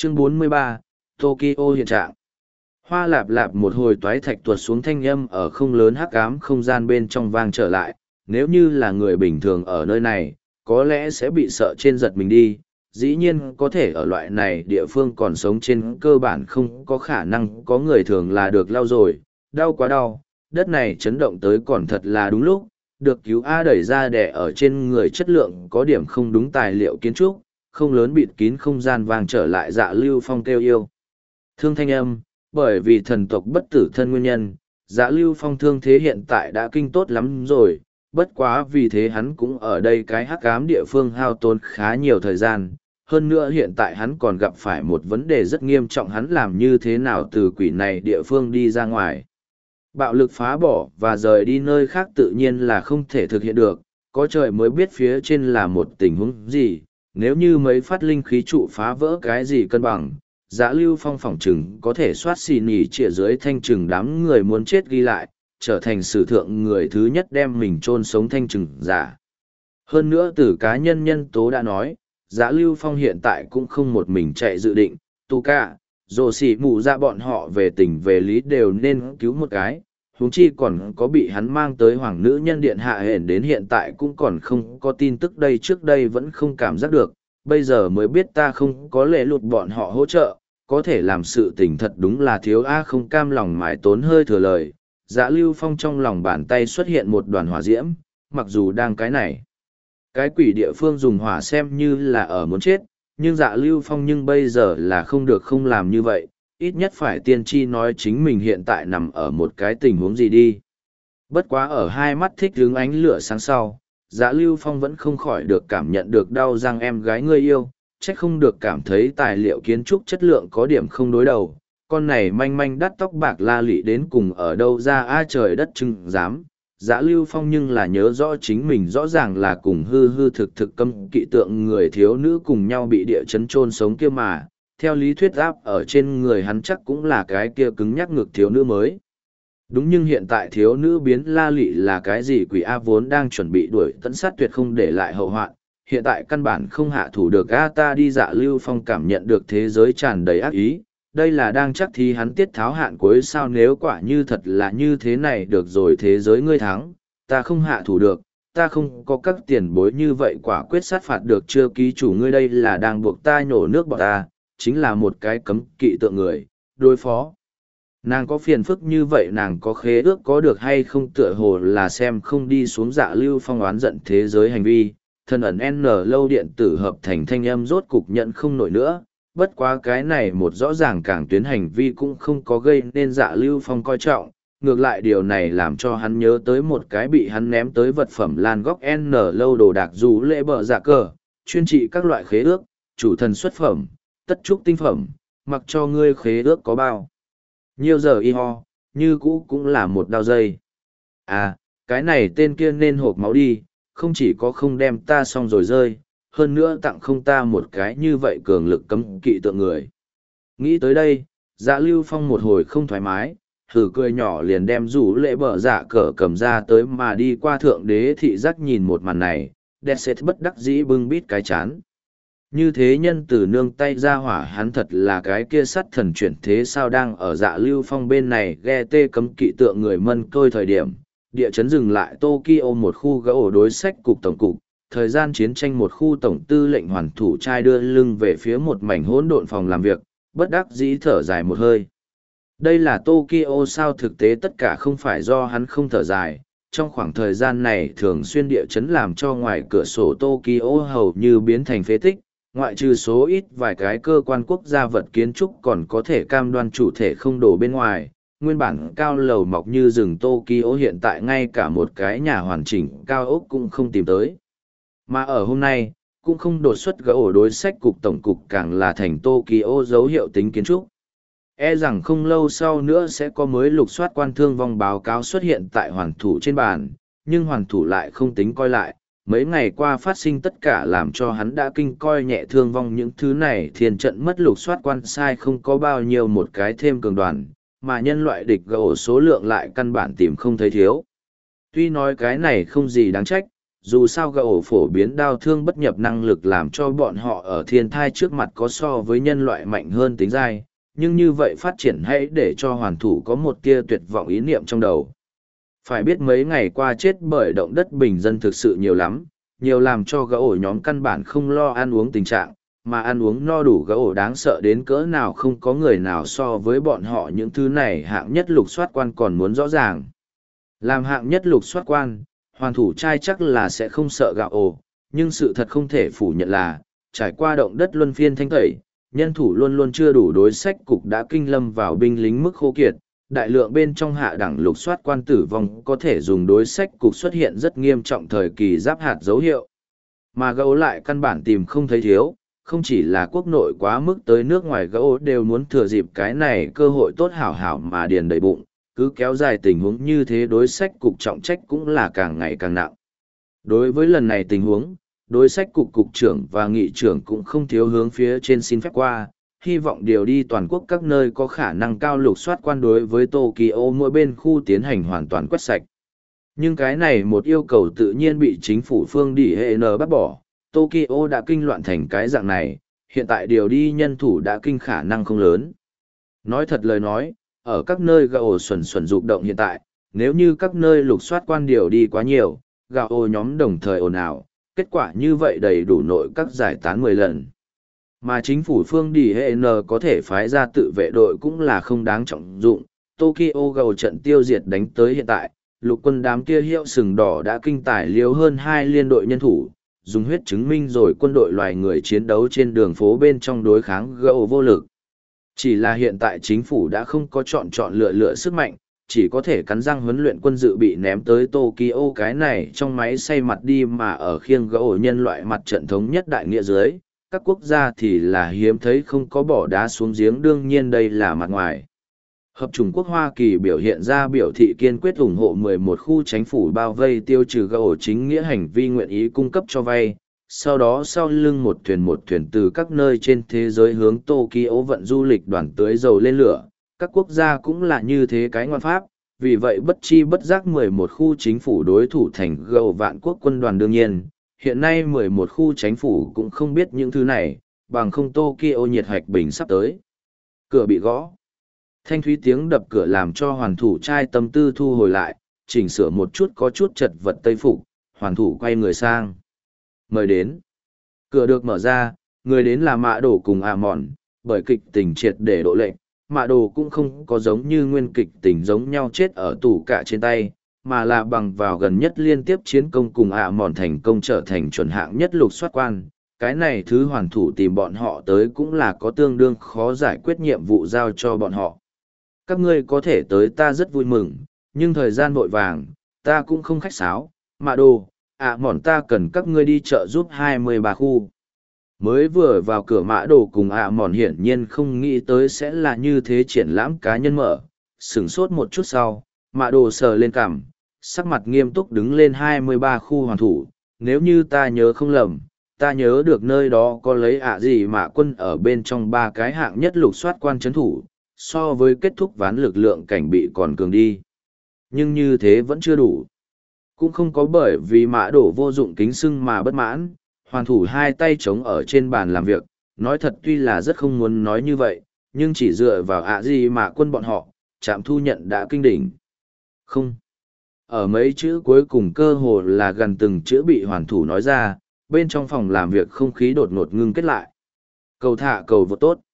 Chương 43, Tokyo hiện trạng. Hoa lạp lạp một hồi toái thạch tuột xuống, thanh âm ở không lớn hắc ám không gian bên trong vang trở lại. Nếu như là người bình thường ở nơi này, có lẽ sẽ bị sợ trên giật mình đi. Dĩ nhiên có thể ở loại này địa phương còn sống trên cơ bản không có khả năng có người thường là được lau rồi. Đau quá đau, đất này chấn động tới còn thật là đúng lúc. Được cứu A đẩy ra đẻ ở trên người chất lượng có điểm không đúng tài liệu kiến trúc, không lớn bịt kín không gian vang trở lại. Dạ Lưu Phong kêu yêu thương thanh âm, bởi vì thần tộc bất tử thân nguyên nhân, Dạ Lưu Phong thương thế hiện tại đã kinh tốt lắm rồi, bất quá vì thế hắn cũng ở đây cái hắc ám địa phương hao tốn khá nhiều thời gian. Hơn nữa hiện tại hắn còn gặp phải một vấn đề rất nghiêm trọng, hắn làm như thế nào từ quỷ này địa phương đi ra ngoài. Bạo lực phá bỏ và rời đi nơi khác tự nhiên là không thể thực hiện được, có trời mới biết phía trên là một tình huống gì, nếu như mấy phát linh khí trụ phá vỡ cái gì cân bằng. Dạ Lưu Phong phỏng chừng có thể soát xì nỉ trịa dưới thanh trừng đám người muốn chết ghi lại, trở thành sử thượng người thứ nhất đem mình chôn sống thanh trừng giả. Hơn nữa từ cá nhân nhân tố đã nói, Dạ Lưu Phong hiện tại cũng không một mình chạy dự định, tu cả, dù xỉ mù ra bọn họ về tình về lý đều nên cứu một cái, huống chi còn có bị hắn mang tới hoàng nữ nhân điện hạ hển đến hiện tại cũng còn không có tin tức đây, trước đây vẫn không cảm giác được, bây giờ mới biết ta không có lệ lụt bọn họ hỗ trợ, có thể làm sự tình thật đúng là thiếu a, không cam lòng mãi tốn hơi thừa lời. Dạ Lưu Phong trong lòng bàn tay xuất hiện một đoàn hỏa diễm, mặc dù đang cái quỷ địa phương dùng hỏa xem như là ở muốn chết, nhưng Dạ Lưu Phong nhưng bây giờ là không được không làm như vậy, ít nhất phải tiên tri nói chính mình hiện tại nằm ở một cái tình huống gì đi. Bất quá ở hai mắt thích hướng ánh lửa sáng sau, Dạ Lưu Phong vẫn không khỏi được cảm nhận được đau răng em gái người yêu, trách không được cảm thấy tài liệu kiến trúc chất lượng có điểm không đối đầu, con này manh manh đắt tóc bạc la lị đến cùng ở đâu ra a trời đất chưng dám. Dạ Lưu Phong nhưng là nhớ rõ chính mình rõ ràng là cùng hư hư thực thực cấm kỵ tượng người thiếu nữ cùng nhau bị địa chấn chôn sống kia mà, theo lý thuyết áp ở trên người hắn chắc cũng là cái kia cứng nhắc ngực thiếu nữ mới. Đúng, nhưng hiện tại thiếu nữ biến la lị là cái gì quỷ A, vốn đang chuẩn bị đuổi tận sát tuyệt không để lại hậu hoạn, hiện tại căn bản không hạ thủ được A ta đi. Dạ Lưu Phong cảm nhận được thế giới tràn đầy ác ý, đây là đang chắc thì hắn tiết tháo hạn cuối sao, nếu quả như thật là như thế này được rồi, thế giới ngươi thắng, ta không hạ thủ được, ta không có các tiền bối như vậy quả quyết sát phạt được chưa, ký chủ ngươi đây là đang buộc ta nhổ nước bọt ta, chính là một cái cấm kỵ tượng người, đối phó. Nàng có phiền phức như vậy nàng có khế ước có được hay không, tựa hồ là xem không đi xuống. Dạ Lưu Phong oán giận thế giới hành vi, thân ẩn N lâu điện tử hợp thành thanh âm rốt cục nhận không nổi nữa, bất quá cái này một rõ ràng càng tuyến hành vi cũng không có gây nên Dạ Lưu Phong coi trọng, ngược lại điều này làm cho hắn nhớ tới một cái bị hắn ném tới vật phẩm lan góc N lâu đồ đạc dù lễ bờ dạ cờ, chuyên trị các loại khế ước, chủ thần xuất phẩm, tất trúc tinh phẩm, mặc cho ngươi khế ước có bao nhiêu giờ y ho, như cũ cũng là một đao dây. À, cái này tên kia nên hộp máu đi, không chỉ có không đem ta xong rồi rơi, hơn nữa tặng không ta một cái như vậy cường lực cấm kỵ tượng người. Nghĩ tới đây, Dạ Lưu Phong một hồi không thoải mái, thử cười nhỏ liền đem rủ lễ bờ dạ cờ cầm ra tới mà đi qua thượng đế thị giác nhìn một màn này, đẹp sệt bất đắc dĩ bưng bít cái chán. Như thế nhân từ nương tay ra hỏa hắn thật là cái kia sắt thần chuyển thế sao. Đang ở Dạ Lưu Phong bên này ghe tê cấm kỵ tượng người mân côi thời điểm, địa chấn dừng lại Tokyo một khu gỗ đối sách cục tổng cục, thời gian chiến tranh một khu tổng tư lệnh hoàn thủ trai đưa lưng về phía một mảnh hỗn độn phòng làm việc, bất đắc dĩ thở dài một hơi. Đây là Tokyo sao, thực tế tất cả không phải do hắn không thở dài. Trong khoảng thời gian này thường xuyên địa chấn làm cho ngoài cửa sổ Tokyo hầu như biến thành phế tích, ngoại trừ số ít vài cái cơ quan quốc gia vật kiến trúc còn có thể cam đoan chủ thể không đổ bên ngoài, nguyên bản cao lầu mọc như rừng Tokyo hiện tại ngay cả một cái nhà hoàn chỉnh cao ốc cũng không tìm tới. Mà ở hôm nay, cũng không đột xuất gỡ ổ đối sách cục tổng cục càng là thành Tokyo dấu hiệu tính kiến trúc. E rằng không lâu sau nữa sẽ có mới lục soát quan thương vong báo cáo xuất hiện tại hoàn thủ trên bàn, nhưng hoàn thủ lại không tính coi lại. Mấy ngày qua phát sinh tất cả làm cho hắn đã kinh coi nhẹ thương vong những thứ này, thiên trận mất lục soát quan sai không có bao nhiêu một cái thêm cường đoàn, mà nhân loại địch gỡ số lượng lại căn bản tìm không thấy thiếu. Tuy nói cái này không gì đáng trách, dù sao gạo phổ biến đao thương bất nhập năng lực làm cho bọn họ ở thiên thai trước mặt có so với nhân loại mạnh hơn tính dai, nhưng như vậy phát triển hãy để cho hoàn thủ có một tia tuyệt vọng ý niệm trong đầu. Phải biết mấy ngày qua chết bởi động đất bình dân thực sự nhiều lắm, nhiều làm cho gã ổ nhóm căn bản không lo ăn uống tình trạng, mà ăn uống no đủ gã ổ đáng sợ đến cỡ nào không có người nào so với bọn họ những thứ này hạng nhất lục soát quan còn muốn rõ ràng. Làm hạng nhất lục soát quan, hoàn thủ trai chắc là sẽ không sợ gã ổ, nhưng sự thật không thể phủ nhận là, trải qua động đất luân phiên thanh tẩy, nhân thủ luôn luôn chưa đủ đối sách cục đã kinh lâm vào binh lính mức khô kiệt. Đại lượng bên trong hạ đẳng lục soát quan tử vong có thể dùng đối sách cục xuất hiện rất nghiêm trọng thời kỳ giáp hạt dấu hiệu. Mà gấu lại căn bản tìm không thấy thiếu, không chỉ là quốc nội quá mức tới nước ngoài gấu đều muốn thừa dịp cái này cơ hội tốt hảo hảo mà điền đầy bụng, cứ kéo dài tình huống như thế đối sách cục trọng trách cũng là càng ngày càng nặng. Đối với lần này tình huống, đối sách cục cục trưởng và nghị trưởng cũng không thiếu hướng phía trên xin phép qua, hy vọng điều đi toàn quốc các nơi có khả năng cao lục soát quan đối với Tokyo mỗi bên khu tiến hành hoàn toàn quét sạch. Nhưng cái này một yêu cầu tự nhiên bị chính phủ phương đi hệ n bác bỏ, Tokyo đã kinh loạn thành cái dạng này, hiện tại điều đi nhân thủ đã kinh khả năng không lớn. Nói thật lời nói, ở các nơi gạo xuẩn xuẩn dục động hiện tại, nếu như các nơi lục soát quan điều đi quá nhiều, gạo nhóm đồng thời ồn ào, kết quả như vậy đầy đủ nội các giải tán 10 lần. Mà chính phủ phương đi hệ n có thể phái ra tự vệ đội cũng là không đáng trọng dụng. Tokyo gầu trận tiêu diệt đánh tới hiện tại, lục quân đám kia hiệu sừng đỏ đã kinh tải liều hơn 2 liên đội nhân thủ, dùng huyết chứng minh rồi quân đội loài người chiến đấu trên đường phố bên trong đối kháng gầu vô lực. Chỉ là hiện tại chính phủ đã không có chọn lựa sức mạnh, chỉ có thể cắn răng huấn luyện quân dự bị ném tới Tokyo cái này trong máy xay mặt đi mà ở khiêng gầu nhân loại mặt trận thống nhất đại nghĩa dưới. Các quốc gia thì là hiếm thấy không có bỏ đá xuống giếng, đương nhiên đây là mặt ngoài. Hợp chủng quốc Hoa Kỳ biểu hiện ra biểu thị kiên quyết ủng hộ 11 khu chính phủ bao vây tiêu trừ gạo chính nghĩa hành vi nguyện ý cung cấp cho vay, sau đó sau lưng một thuyền từ các nơi trên thế giới hướng Tokyo vận du lịch đoàn tưới dầu lên lửa. Các quốc gia cũng là như thế cái ngoan pháp, vì vậy bất chi bất giác 11 khu chính phủ đối thủ thành gạo vạn quốc quân đoàn đương nhiên. Hiện nay 11 khu chính phủ cũng không biết những thứ này, bằng không Tokyo nhiệt hạch bình sắp tới. Cửa bị gõ. Thanh thúy tiếng đập cửa làm cho hoàn thủ trai tâm tư thu hồi lại, chỉnh sửa một chút có chút chật vật tây phục, hoàn thủ quay người sang. Mời đến. Cửa được mở ra, người đến là Mạ Đồ cùng ạ mòn, bởi kịch tình triệt để độ lệnh. Mạ Đồ cũng không có giống như nguyên kịch tình giống nhau chết ở tủ cả trên tay, mà là bằng vào gần nhất liên tiếp chiến công cùng ạ mòn thành công trở thành chuẩn hạng nhất lục soát quan. Cái này thứ hoàn thủ tìm bọn họ tới cũng là có tương đương khó giải quyết nhiệm vụ giao cho bọn họ. Các ngươi có thể tới ta rất vui mừng, nhưng thời gian vội vàng, ta cũng không khách sáo. Mạ Đồ, ạ mòn ta cần các ngươi đi chợ giúp 23 khu. Mới vừa vào cửa Mã Đồ cùng ạ mòn hiển nhiên không nghĩ tới sẽ là như thế triển lãm cá nhân mở. Sửng sốt một chút sau, Mã Đồ sờ lên cằm, sắc mặt nghiêm túc đứng lên 23 khu hoàn thủ. Nếu như ta nhớ không lầm, ta nhớ được nơi đó có lấy gì mà quân ở bên trong 3 cái hạng nhất lục soát quan trấn thủ, so với kết thúc ván lực lượng cảnh bị còn cường đi. Nhưng như thế vẫn chưa đủ. Cũng không có bởi vì Mã Đồ vô dụng kính sưng mà bất mãn, hoàn thủ hai tay trống ở trên bàn làm việc, nói thật tuy là rất không muốn nói như vậy, nhưng chỉ dựa vào gì mà quân bọn họ, trạm thu nhận đã kinh đỉnh. Không. Ở mấy chữ cuối cùng cơ hồ là gần từng chữ bị hoàn thủ nói ra, bên trong phòng làm việc không khí đột ngột ngưng kết lại. Cầu thả cầu vô tốt.